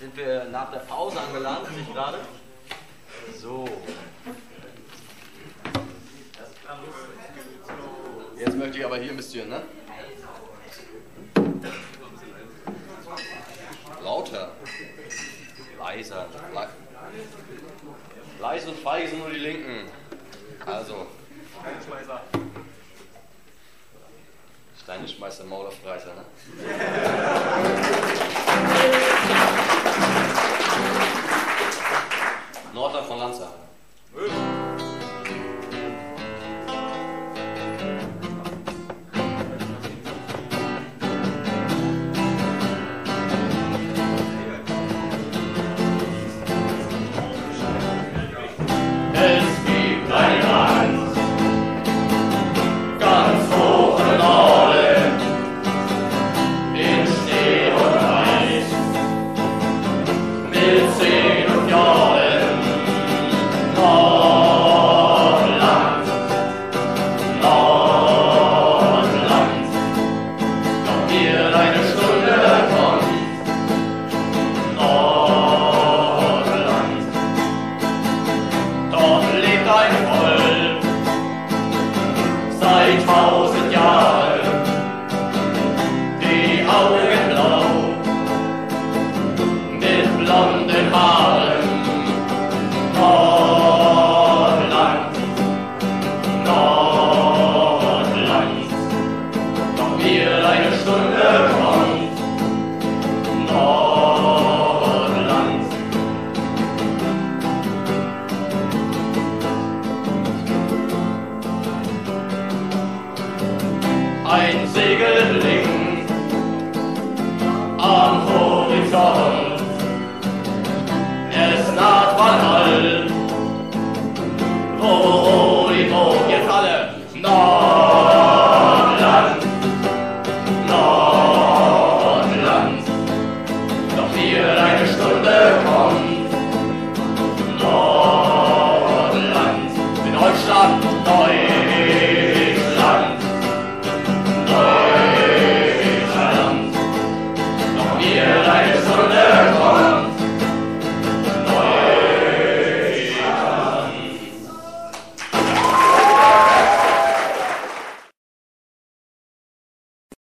sind wir nach der Pause angelangt, sehe ich gerade. So. Jetzt möchte ich aber hier investieren, ne? Lauter. Leiser. Leise und feige sind nur die Linken. Also. Steinschmeißer, Maulerfreiser, ne?